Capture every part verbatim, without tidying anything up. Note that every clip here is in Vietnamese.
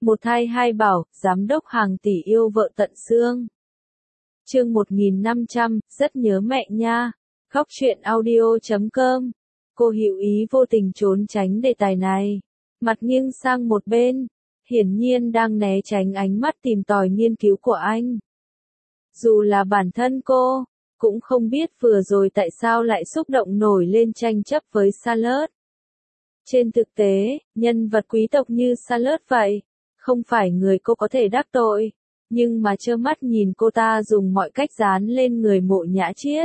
Một thai hai bảo, giám đốc hàng tỷ yêu vợ tận xương. Chương một nghìn năm trăm, rất nhớ mẹ nha. Khóc chuyện audio chấm com. Cô Hữu Ý vô tình trốn tránh đề tài này. Mặt nghiêng sang một bên. Hiển nhiên đang né tránh ánh mắt tìm tòi nghiên cứu của anh. Dù là bản thân cô, cũng không biết vừa rồi tại sao lại xúc động nổi lên tranh chấp với Charlotte. Trên thực tế, nhân vật quý tộc như Charlotte vậy, không phải người cô có thể đắc tội, nhưng mà trơ mắt nhìn cô ta dùng mọi cách dán lên người Mộ Nhã Chiết.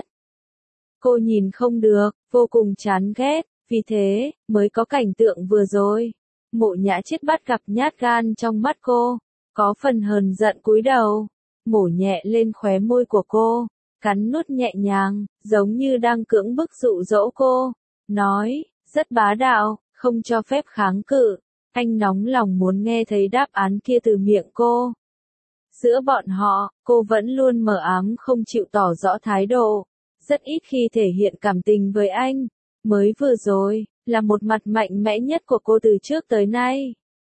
Cô nhìn không được, vô cùng chán ghét, vì thế, mới có cảnh tượng vừa rồi. Mộ Nhã Chiết bắt gặp nhát gan trong mắt cô, có phần hờn giận cúi đầu, mổ nhẹ lên khóe môi của cô, cắn nuốt nhẹ nhàng, giống như đang cưỡng bức dụ dỗ cô, nói, rất bá đạo, không cho phép kháng cự. Anh nóng lòng muốn nghe thấy đáp án kia từ miệng cô. Giữa bọn họ, cô vẫn luôn mờ ám không chịu tỏ rõ thái độ, rất ít khi thể hiện cảm tình với anh. Mới vừa rồi, là một mặt mạnh mẽ nhất của cô từ trước tới nay.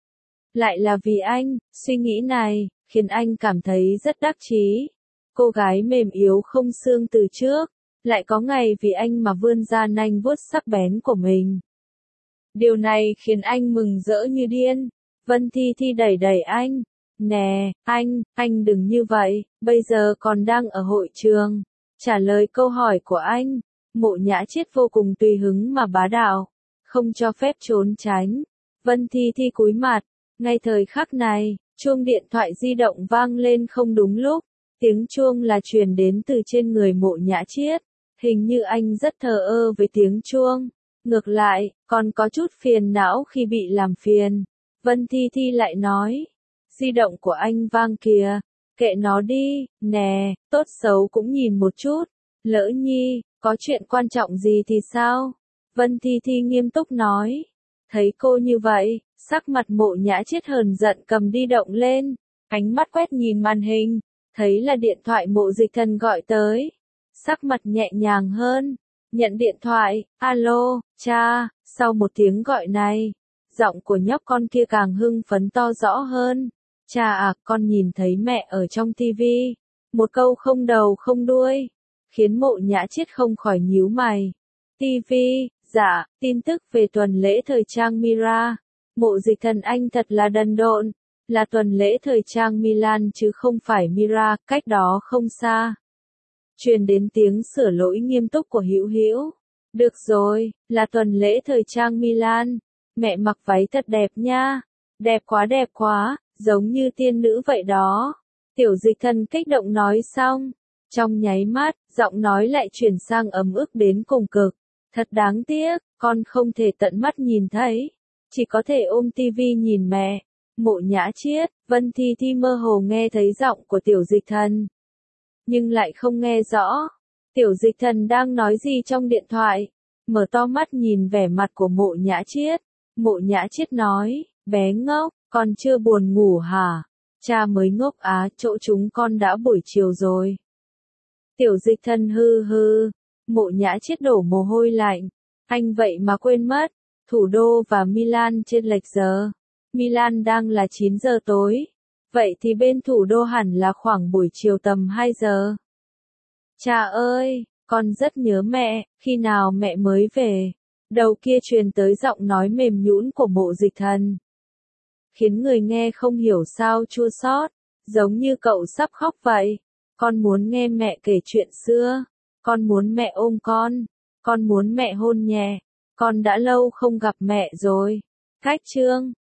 Lại là vì anh, suy nghĩ này, khiến anh cảm thấy rất đắc chí. Cô gái mềm yếu không xương từ trước, lại có ngày vì anh mà vươn ra nanh vuốt sắc bén của mình. Điều này khiến anh mừng rỡ như điên. Vân Thi Thi đẩy đẩy anh. Nè, anh, anh đừng như vậy, bây giờ còn đang ở hội trường. Trả lời câu hỏi của anh. Mộ Nhã Chiết vô cùng tùy hứng mà bá đạo, không cho phép trốn tránh. Vân Thi Thi cúi mặt. Ngay thời khắc này, chuông điện thoại di động vang lên không đúng lúc. Tiếng chuông là truyền đến từ trên người Mộ Nhã Chiết. Hình như anh rất thờ ơ với tiếng chuông. Ngược lại, còn có chút phiền não khi bị làm phiền. Vân Thi Thi lại nói, di động của anh vang kìa, kệ nó đi, nè, tốt xấu cũng nhìn một chút. Lỡ nhi, có chuyện quan trọng gì thì sao? Vân Thi Thi nghiêm túc nói. Thấy cô như vậy, sắc mặt Mộ Nhã Chiết hờn giận cầm đi động lên, ánh mắt quét nhìn màn hình, thấy là điện thoại Mộ Dịch Thần gọi tới. Sắc mặt nhẹ nhàng hơn. Nhận điện thoại, alo, cha, sau một tiếng gọi này, giọng của nhóc con kia càng hưng phấn to rõ hơn. Cha à, con nhìn thấy mẹ ở trong tivi. Một câu không đầu không đuôi, khiến Mộ Nhã Chiết không khỏi nhíu mày. Tivi, dạ, tin tức về tuần lễ thời trang Mira. Mộ Dịch Thần anh thật là đần độn, là tuần lễ thời trang Milan chứ không phải Mira, cách đó không xa. Truyền đến tiếng sửa lỗi nghiêm túc của Hữu Hữu. Được rồi, là tuần lễ thời trang Milan. Mẹ mặc váy thật đẹp nha. Đẹp quá đẹp quá, giống như tiên nữ vậy đó. Tiểu Dịch Thần kích động nói xong. Trong nháy mắt, giọng nói lại chuyển sang ấm ức đến cùng cực. Thật đáng tiếc, con không thể tận mắt nhìn thấy. Chỉ có thể ôm tivi nhìn mẹ. Mộ Nhã Chiết, Vân Thi Thi mơ hồ nghe thấy giọng của Tiểu Dịch Thần, nhưng lại không nghe rõ. Tiểu Dịch Thần đang nói gì trong điện thoại? Mở to mắt nhìn vẻ mặt của Mộ Nhã Chiết. Mộ Nhã Chiết nói, bé ngốc, con chưa buồn ngủ hả? Cha mới ngốc á, chỗ chúng con đã buổi chiều rồi. Tiểu Dịch Thần hư hư. Mộ Nhã Chiết đổ mồ hôi lạnh. Anh vậy mà quên mất, thủ đô và Milan trên lệch giờ. Milan đang là chín giờ tối. Vậy thì bên thủ đô hẳn là khoảng buổi chiều tầm hai giờ. Cha ơi, con rất nhớ mẹ, khi nào mẹ mới về? Đầu kia truyền tới giọng nói mềm nhũn của Mộ Dịch Thần, khiến người nghe không hiểu sao chua xót, giống như cậu sắp khóc vậy. Con muốn nghe mẹ kể chuyện xưa, con muốn mẹ ôm con, con muốn mẹ hôn nhẹ, con đã lâu không gặp mẹ rồi. Cách chương